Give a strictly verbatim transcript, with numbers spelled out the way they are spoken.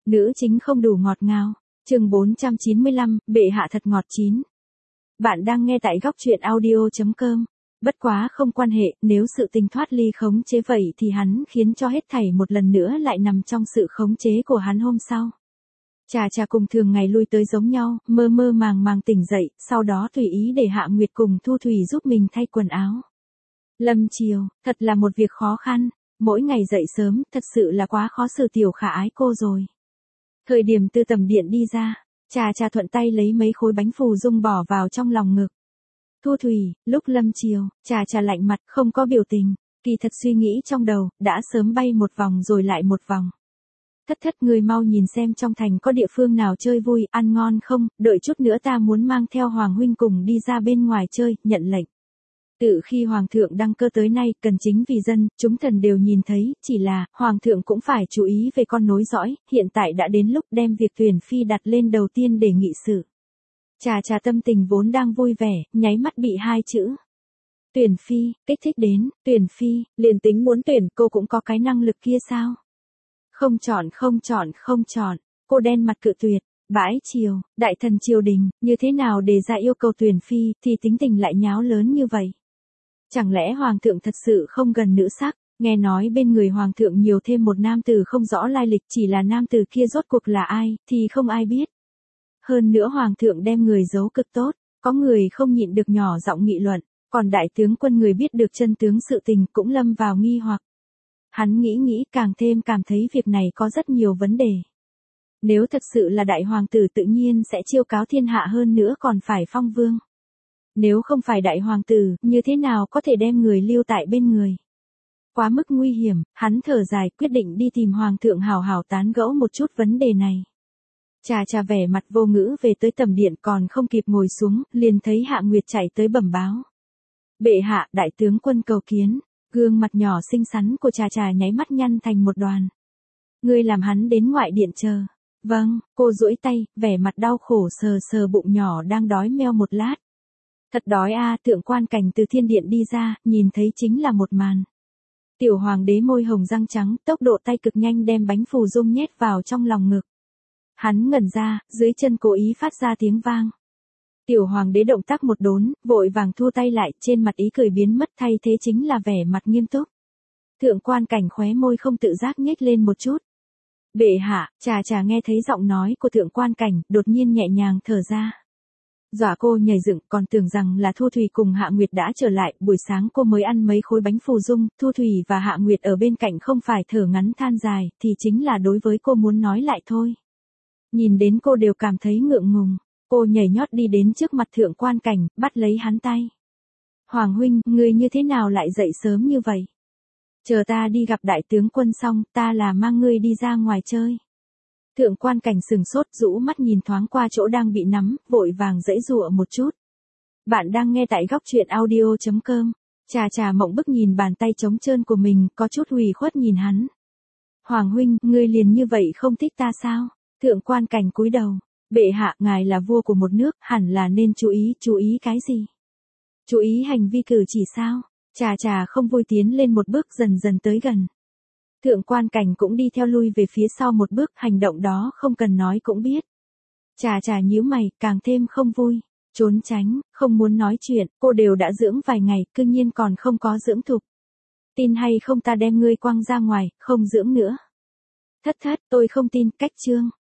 Nữ chính không đủ ngọt ngào. Chương bốn trăm chín mươi lăm, bệ hạ thật ngọt chín. Bạn đang nghe tại góc truyện audio chấm com. Bất quá không quan hệ, nếu sự tình thoát ly khống chế vậy thì hắn khiến cho hết thảy một lần nữa lại nằm trong sự khống chế của hắn hôm sau. Trà trà cùng thường ngày lui tới giống nhau, mơ mơ màng màng tỉnh dậy, sau đó tùy ý để Hạ Nguyệt cùng Thu Thủy giúp mình thay quần áo. Lâm chiều, thật là một việc khó khăn, mỗi ngày dậy sớm, thật sự là quá khó xử tiểu khả ái cô rồi. Thời điểm từ tầm điện đi ra, trà trà thuận tay lấy mấy khối bánh phù dung bỏ vào trong lòng ngực. Thu Thủy, lúc lâm chiều, trà trà lạnh mặt, không có biểu tình, kỳ thật suy nghĩ trong đầu, đã sớm bay một vòng rồi lại một vòng. Thất thất người mau nhìn xem trong thành có địa phương nào chơi vui, ăn ngon không, đợi chút nữa ta muốn mang theo Hoàng huynh cùng đi ra bên ngoài chơi, nhận lệnh. Từ khi Hoàng thượng đăng cơ tới nay, cần chính vì dân, chúng thần đều nhìn thấy, chỉ là, Hoàng thượng cũng phải chú ý về con nối dõi, hiện tại đã đến lúc đem việc tuyển phi đặt lên đầu tiên để nghị sự. Trà trà tâm tình vốn đang vui vẻ, nháy mắt bị hai chữ. Tuyển phi, kích thích đến, tuyển phi, liền tính muốn tuyển cô cũng có cái năng lực kia sao? Không chọn không chọn không chọn, cô đen mặt cự tuyệt. Bãi triều, đại thần triều đình, như thế nào để ra yêu cầu tuyển phi thì tính tình lại nháo lớn như vậy? Chẳng lẽ Hoàng thượng thật sự không gần nữ sắc, nghe nói bên người Hoàng thượng nhiều thêm một nam tử không rõ lai lịch, chỉ là nam tử kia rốt cuộc là ai, thì không ai biết. Hơn nữa Hoàng thượng đem người giấu cực tốt, có người không nhịn được nhỏ giọng nghị luận, còn đại tướng quân người biết được chân tướng sự tình cũng lâm vào nghi hoặc. Hắn nghĩ nghĩ càng thêm cảm thấy việc này có rất nhiều vấn đề. Nếu thật sự là đại hoàng tử tự nhiên sẽ chiêu cáo thiên hạ hơn nữa còn phải phong vương. Nếu không phải đại hoàng tử, như thế nào có thể đem người lưu tại bên người? Quá mức nguy hiểm, hắn thở dài quyết định đi tìm hoàng thượng hào hào tán gẫu một chút vấn đề này. Trà trà vẻ mặt vô ngữ về tới tầm điện còn không kịp ngồi xuống, liền thấy Hạ Nguyệt chạy tới bẩm báo. Bệ hạ, đại tướng quân cầu kiến, gương mặt nhỏ xinh xắn của trà trà nháy mắt nhăn thành một đoàn. Ngươi làm hắn đến ngoại điện chờ. Vâng, cô duỗi tay, vẻ mặt đau khổ sờ sờ bụng nhỏ đang đói meo một lát. Thật đói a, à, Thượng Quan Cảnh từ thiên điện đi ra, nhìn thấy chính là một màn. Tiểu hoàng đế môi hồng răng trắng, tốc độ tay cực nhanh đem bánh phù dung nhét vào trong lòng ngực. Hắn ngẩn ra, dưới chân cố ý phát ra tiếng vang. Tiểu hoàng đế động tác một đốn, vội vàng thu tay lại, trên mặt ý cười biến mất thay thế chính là vẻ mặt nghiêm túc. Thượng Quan Cảnh khóe môi không tự giác nhếch lên một chút. Bệ hạ, trà trà nghe thấy giọng nói của Thượng Quan Cảnh, đột nhiên nhẹ nhàng thở ra. Dọa cô nhảy dựng, còn tưởng rằng là Thu Thủy cùng Hạ Nguyệt đã trở lại, buổi sáng cô mới ăn mấy khối bánh phù dung, Thu Thủy và Hạ Nguyệt ở bên cạnh không phải thở ngắn than dài, thì chính là đối với cô muốn nói lại thôi. Nhìn đến cô đều cảm thấy ngượng ngùng, cô nhảy nhót đi đến trước mặt Thượng Quan Cảnh, bắt lấy hắn tay. Hoàng huynh, ngươi như thế nào lại dậy sớm như vậy? Chờ ta đi gặp đại tướng quân xong, ta là mang ngươi đi ra ngoài chơi. Thượng Quan Cảnh sừng sốt rũ mắt nhìn thoáng qua chỗ đang bị nắm, vội vàng giãy giụa một chút. Bạn đang nghe tại góc truyện audio chấm com. Trà trà mộng bức nhìn bàn tay trống trơn của mình, có chút hủy khuất nhìn hắn. Hoàng huynh, ngươi liền như vậy không thích ta sao? Thượng Quan Cảnh cúi đầu. Bệ hạ, ngài là vua của một nước, hẳn là nên chú ý, chú ý cái gì? Chú ý hành vi cử chỉ sao? Trà trà không vui tiến lên một bước dần dần tới gần. Thượng Quan Cảnh cũng đi theo lui về phía sau một bước, hành động đó không cần nói cũng biết. Trà trà nhíu mày, càng thêm không vui, trốn tránh, không muốn nói chuyện, cô đều đã dưỡng vài ngày, cư nhiên còn không có dưỡng thục. Tin hay không ta đem ngươi quăng ra ngoài, không dưỡng nữa. Thất thất, tôi không tin, cách chương.